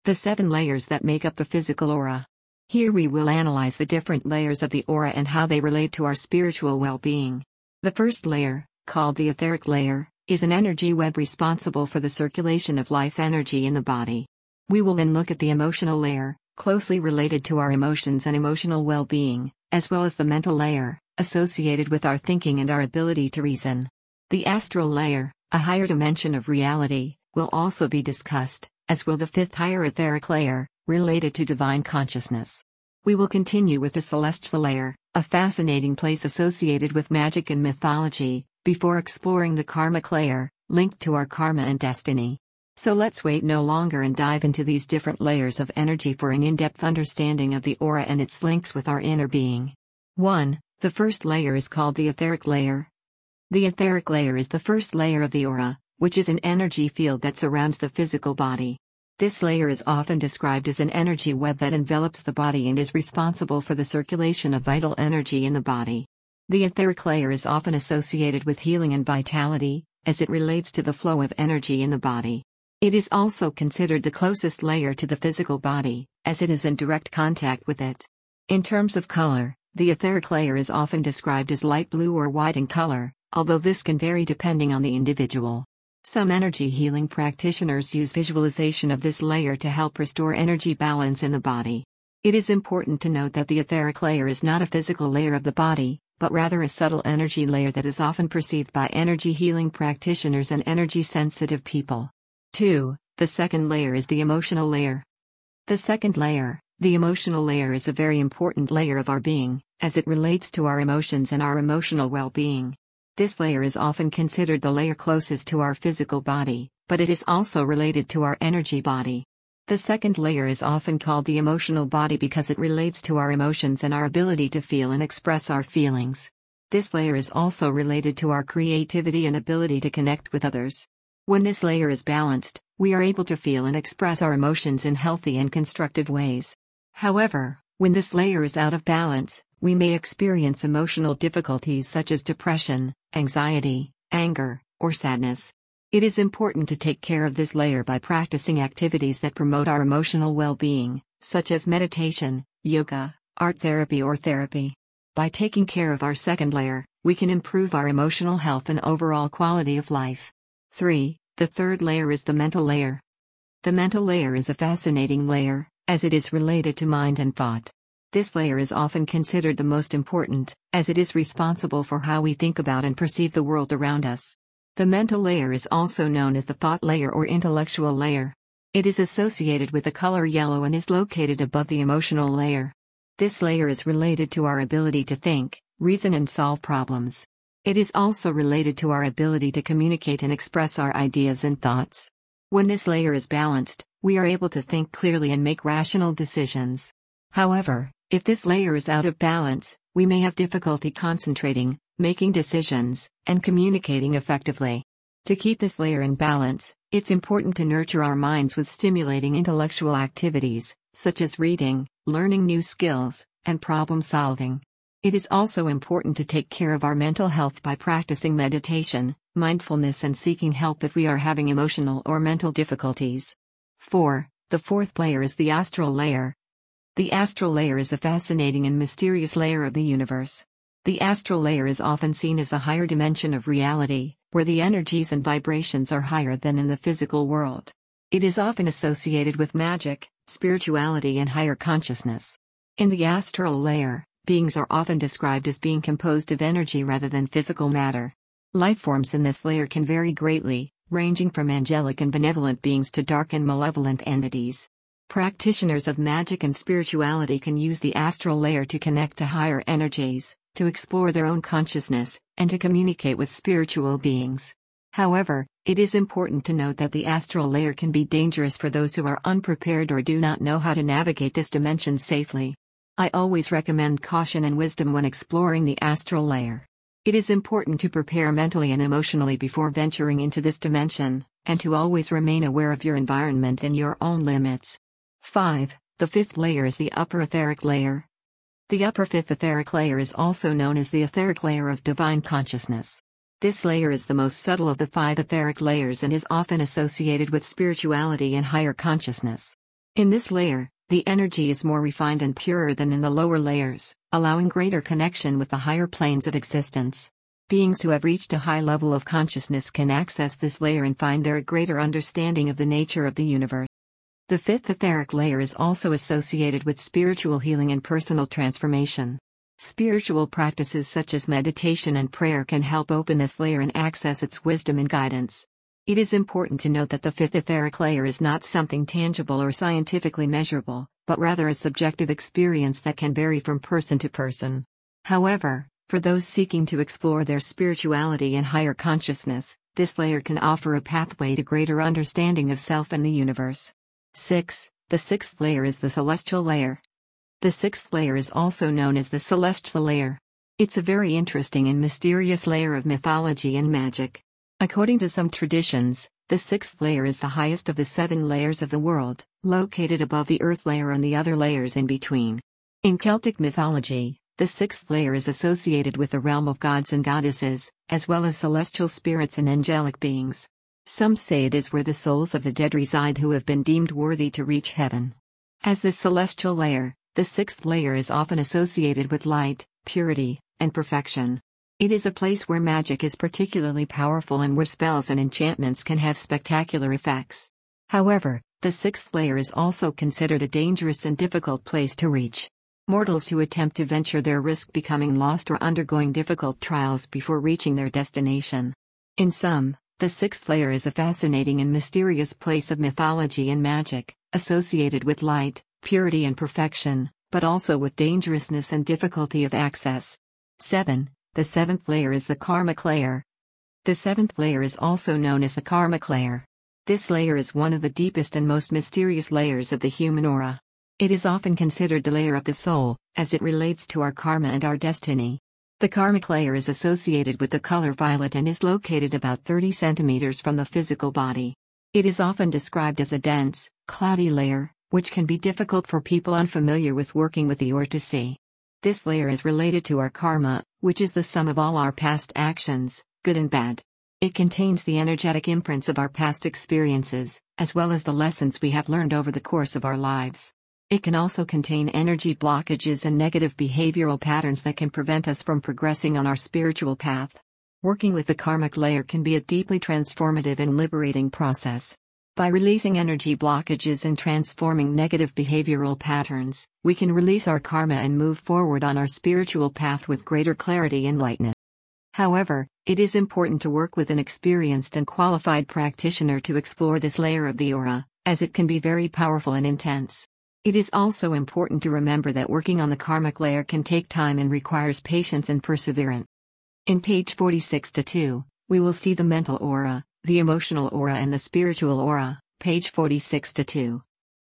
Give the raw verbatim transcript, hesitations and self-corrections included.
The seven layers that make up the physical aura. Here we will analyze the different layers of the aura and how they relate to our spiritual well-being. The first layer, called the etheric layer, is an energy web responsible for the circulation of life energy in the body. We will then look at the emotional layer, closely related to our emotions and emotional well-being, as well as the mental layer, associated with our thinking and our ability to reason. The astral layer, a higher dimension of reality, will also be discussed, as will the fifth higher etheric layer, related to divine consciousness. We will continue with the celestial layer, a fascinating place associated with magic and mythology, before exploring the karmic layer, linked to our karma and destiny. So let's wait no longer and dive into these different layers of energy for an in-depth understanding of the aura and its links with our inner being. one. The first layer is called the etheric layer. The etheric layer is the first layer of the aura, which is an energy field that surrounds the physical body. This layer is often described as an energy web that envelops the body and is responsible for the circulation of vital energy in the body. The etheric layer is often associated with healing and vitality, as it relates to the flow of energy in the body. It is also considered the closest layer to the physical body, as it is in direct contact with it. In terms of color, the etheric layer is often described as light blue or white in color, although this can vary depending on the individual. Some energy healing practitioners use visualization of this layer to help restore energy balance in the body. It is important to note that the etheric layer is not a physical layer of the body, but rather a subtle energy layer that is often perceived by energy healing practitioners and energy sensitive people. two. The second layer is the emotional layer. The second layer, the emotional layer, is a very important layer of our being, as it relates to our emotions and our emotional well-being. This layer is often considered the layer closest to our physical body, but it is also related to our energy body. The second layer is often called the emotional body because it relates to our emotions and our ability to feel and express our feelings. This layer is also related to our creativity and ability to connect with others. When this layer is balanced, we are able to feel and express our emotions in healthy and constructive ways. However, when this layer is out of balance, we may experience emotional difficulties such as depression, anxiety, anger, or sadness. It is important to take care of this layer by practicing activities that promote our emotional well-being, such as meditation, yoga, art therapy or therapy. By taking care of our second layer, we can improve our emotional health and overall quality of life. three. The third layer is the mental layer. The mental layer is a fascinating layer, as it is related to mind and thought. This layer is often considered the most important, as it is responsible for how we think about and perceive the world around us. The mental layer is also known as the thought layer or intellectual layer. It is associated with the color yellow and is located above the emotional layer. This layer is related to our ability to think, reason and solve problems. It is also related to our ability to communicate and express our ideas and thoughts. When this layer is balanced, we are able to think clearly and make rational decisions. However, if this layer is out of balance, we may have difficulty concentrating, making decisions, and communicating effectively. To keep this layer in balance, it's important to nurture our minds with stimulating intellectual activities, such as reading, learning new skills, and problem solving. It is also important to take care of our mental health by practicing meditation, mindfulness, and seeking help if we are having emotional or mental difficulties. four. The fourth layer is the astral layer. The astral layer is a fascinating and mysterious layer of the universe. The astral layer is often seen as a higher dimension of reality, where the energies and vibrations are higher than in the physical world. It is often associated with magic, spirituality, and higher consciousness. In the astral layer, beings are often described as being composed of energy rather than physical matter. Life forms in this layer can vary greatly, ranging from angelic and benevolent beings to dark and malevolent entities. Practitioners of magic and spirituality can use the astral layer to connect to higher energies, to explore their own consciousness, and to communicate with spiritual beings. However, it is important to note that the astral layer can be dangerous for those who are unprepared or do not know how to navigate this dimension safely. I always recommend caution and wisdom when exploring the astral layer. It is important to prepare mentally and emotionally before venturing into this dimension, and to always remain aware of your environment and your own limits. five. The fifth layer is the upper etheric layer. The upper fifth etheric layer is also known as the etheric layer of divine consciousness. This layer is the most subtle of the five etheric layers and is often associated with spirituality and higher consciousness. In this layer, the energy is more refined and purer than in the lower layers, allowing greater connection with the higher planes of existence. Beings who have reached a high level of consciousness can access this layer and find there a greater understanding of the nature of the universe. The fifth etheric layer is also associated with spiritual healing and personal transformation. Spiritual practices such as meditation and prayer can help open this layer and access its wisdom and guidance. It is important to note that the fifth etheric layer is not something tangible or scientifically measurable, but rather a subjective experience that can vary from person to person. However, for those seeking to explore their spirituality and higher consciousness, this layer can offer a pathway to greater understanding of self and the universe. six. The sixth layer is the celestial layer. The sixth layer is also known as the celestial layer. It's a very interesting and mysterious layer of mythology and magic. According to some traditions, the sixth layer is the highest of the seven layers of the world, located above the earth layer and the other layers in between. In Celtic mythology, the sixth layer is associated with the realm of gods and goddesses, as well as celestial spirits and angelic beings. Some say it is where the souls of the dead reside who have been deemed worthy to reach heaven. As the celestial layer, the sixth layer is often associated with light, purity, and perfection. It is a place where magic is particularly powerful and where spells and enchantments can have spectacular effects. However, the sixth layer is also considered a dangerous and difficult place to reach. Mortals who attempt to venture there risk becoming lost or undergoing difficult trials before reaching their destination. In sum, the sixth layer is a fascinating and mysterious place of mythology and magic, associated with light, purity and perfection, but also with dangerousness and difficulty of access. seven. The seventh layer is the karmic layer. The seventh layer is also known as the karmic layer. This layer is one of the deepest and most mysterious layers of the human aura. It is often considered the layer of the soul, as it relates to our karma and our destiny. The karmic layer is associated with the color violet and is located about thirty centimeters from the physical body. It is often described as a dense, cloudy layer, which can be difficult for people unfamiliar with working with the aura to see. This layer is related to our karma, which is the sum of all our past actions, good and bad. It contains the energetic imprints of our past experiences, as well as the lessons we have learned over the course of our lives. It can also contain energy blockages and negative behavioral patterns that can prevent us from progressing on our spiritual path. Working with the karmic layer can be a deeply transformative and liberating process. By releasing energy blockages and transforming negative behavioral patterns, we can release our karma and move forward on our spiritual path with greater clarity and lightness. However, it is important to work with an experienced and qualified practitioner to explore this layer of the aura, as it can be very powerful and intense. It is also important to remember that working on the karmic layer can take time and requires patience and perseverance. In page forty-six to two, we will see the mental aura, the emotional aura and the spiritual aura, page forty-six to two.